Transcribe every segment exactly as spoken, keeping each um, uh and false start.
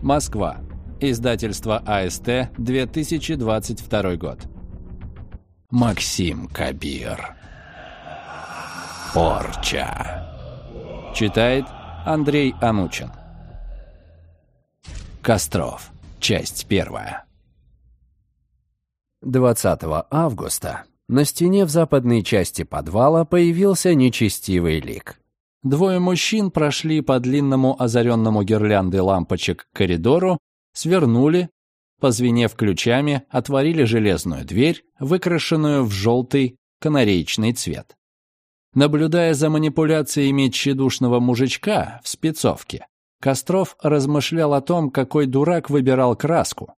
Москва. Издательство А Эс Тэ, две тысячи двадцать второй год. Максим Кабир. Порча. Читает Андрей Анучин. Костров. Часть первая. двадцатого августа на стене в западной части подвала появился нечестивый лик. Двое мужчин прошли по длинному озаренному гирляндой лампочек коридору, свернули, позвенев ключами, отворили железную дверь, выкрашенную в желтый канареечный цвет. Наблюдая за манипуляциями тщедушного мужичка в спецовке, Костров размышлял о том, какой дурак выбирал краску.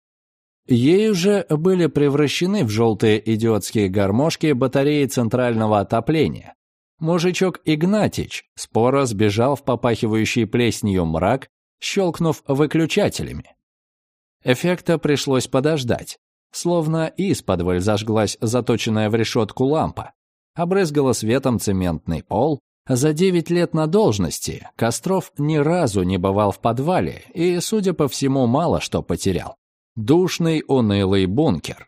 Ею же были превращены в желтые идиотские гармошки батареи центрального отопления. Мужичок Игнатьич споро сбежал в попахивающий плесенью мрак, щелкнув выключателями. Эффекта пришлось подождать. Словно исподволь зажглась заточенная в решетку лампа. Обрызгала светом цементный пол. За девять лет на должности Костров ни разу не бывал в подвале и, судя по всему, мало что потерял. Душный, унылый бункер.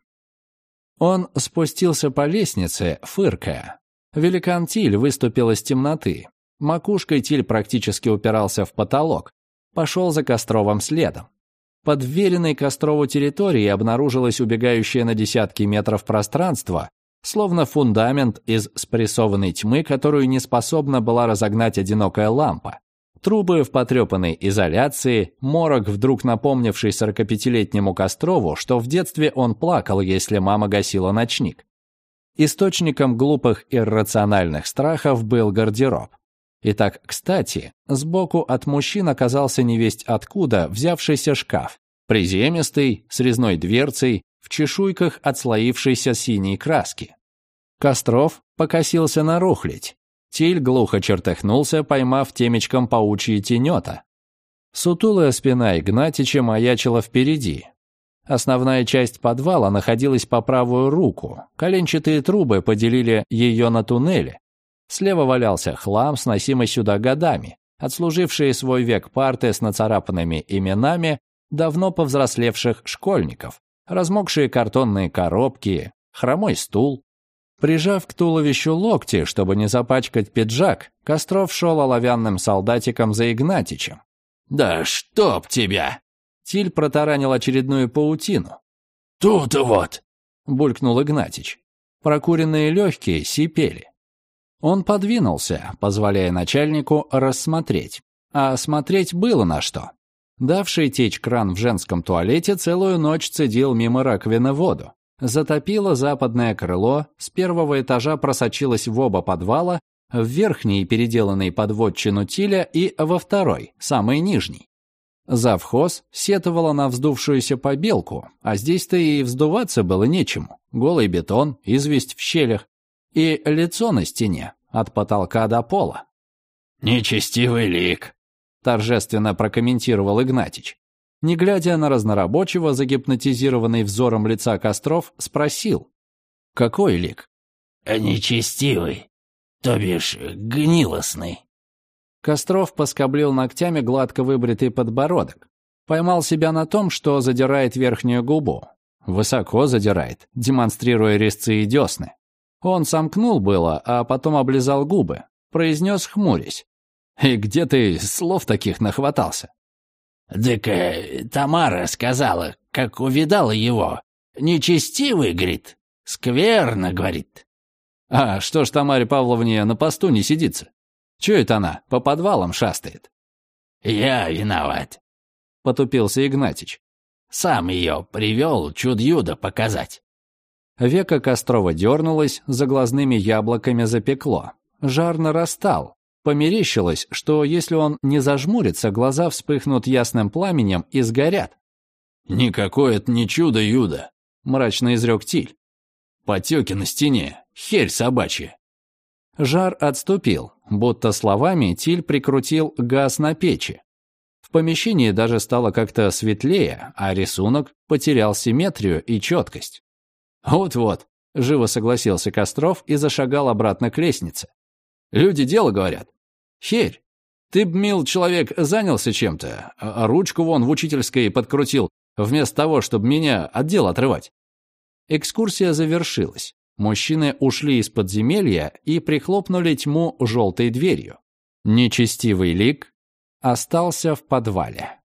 Он спустился по лестнице, фыркая. Великан Тиль выступил из темноты. Макушкой Тиль практически упирался в потолок. Пошел за Костровым следом. Под вверенной Кострову территории обнаружилось убегающее на десятки метров пространство, словно фундамент из спрессованной тьмы, которую не способна была разогнать одинокая лампа. Трубы в потрепанной изоляции, морок, вдруг напомнивший сорокапятилетнему Кострову, что в детстве он плакал, если мама гасила ночник. Источником глупых иррациональных страхов был гардероб. Итак, кстати, сбоку от мужчин оказался невесть откуда взявшийся шкаф, приземистый, с резной дверцей, в чешуйках отслоившейся синей краски. Костров покосился на рухлядь. Тиль глухо чертыхнулся, поймав темечком паучьи тенета. Сутулая спина Игнатьича маячила впереди. Основная часть подвала находилась по правую руку. Коленчатые трубы поделили ее на туннели. Слева валялся хлам, сносимый сюда годами, отслужившие свой век парты с нацарапанными именами давно повзрослевших школьников, размокшие картонные коробки, хромой стул. Прижав к туловищу локти, чтобы не запачкать пиджак, Костров шел оловянным солдатиком за Игнатьичем. «Да чтоб тебя!» Тиль протаранил очередную паутину. «Тут вот!» — булькнул Игнатьич. Прокуренные легкие сипели. Он подвинулся, позволяя начальнику рассмотреть. А смотреть было на что. Давший течь кран в женском туалете целую ночь цедил мимо раковины воду. Затопило западное крыло, с первого этажа просочилось в оба подвала, в верхний, переделанный под вотчину Тиля, и во второй, самый нижний. Завхоз сетовала на вздувшуюся побелку, а здесь-то и вздуваться было нечему. Голый бетон, известь в щелях и лицо на стене, от потолка до пола. «Нечестивый лик», — торжественно прокомментировал Игнатьич. Не глядя на разнорабочего, загипнотизированный взором лица Костров, спросил. «Какой лик?» «Нечестивый, то бишь гнилостный». Костров поскоблил ногтями гладко выбритый подбородок. Поймал себя на том, что задирает верхнюю губу. Высоко задирает, демонстрируя резцы и десны. Он сомкнул было, а потом облизал губы. Произнес, хмурясь. «И где ты слов таких нахватался?» «Так э, Тамара сказала, как увидала его. Нечестивый, говорит, скверно, говорит». «А что ж Тамаре Павловне на посту не сидится? Чё это она по подвалам шастает?» «Я виноват», — потупился Игнатьич. «Сам ее привел чудо-юдо показать». Века Кострова дернулась, за глазными яблоками запекло. Жар нарастал. Померещилось, что если он не зажмурится, глаза вспыхнут ясным пламенем и сгорят. «Никакое это не чудо-юдо», — мрачно изрек Тиль. «Потеки на стене, херь собачья». Жар отступил, будто словами Тиль прикрутил газ на печи. В помещении даже стало как-то светлее, а рисунок потерял симметрию и четкость. «Вот-вот», — живо согласился Костров и зашагал обратно к лестнице. «Люди дело говорят. Херь». Ты б, мил человек, занялся чем-то, а ручку вон в учительской подкрутил, вместо того, чтобы меня от дела отрывать». Экскурсия завершилась. Мужчины ушли из подземелья и прихлопнули тьму желтой дверью. Нечестивый лик остался в подвале.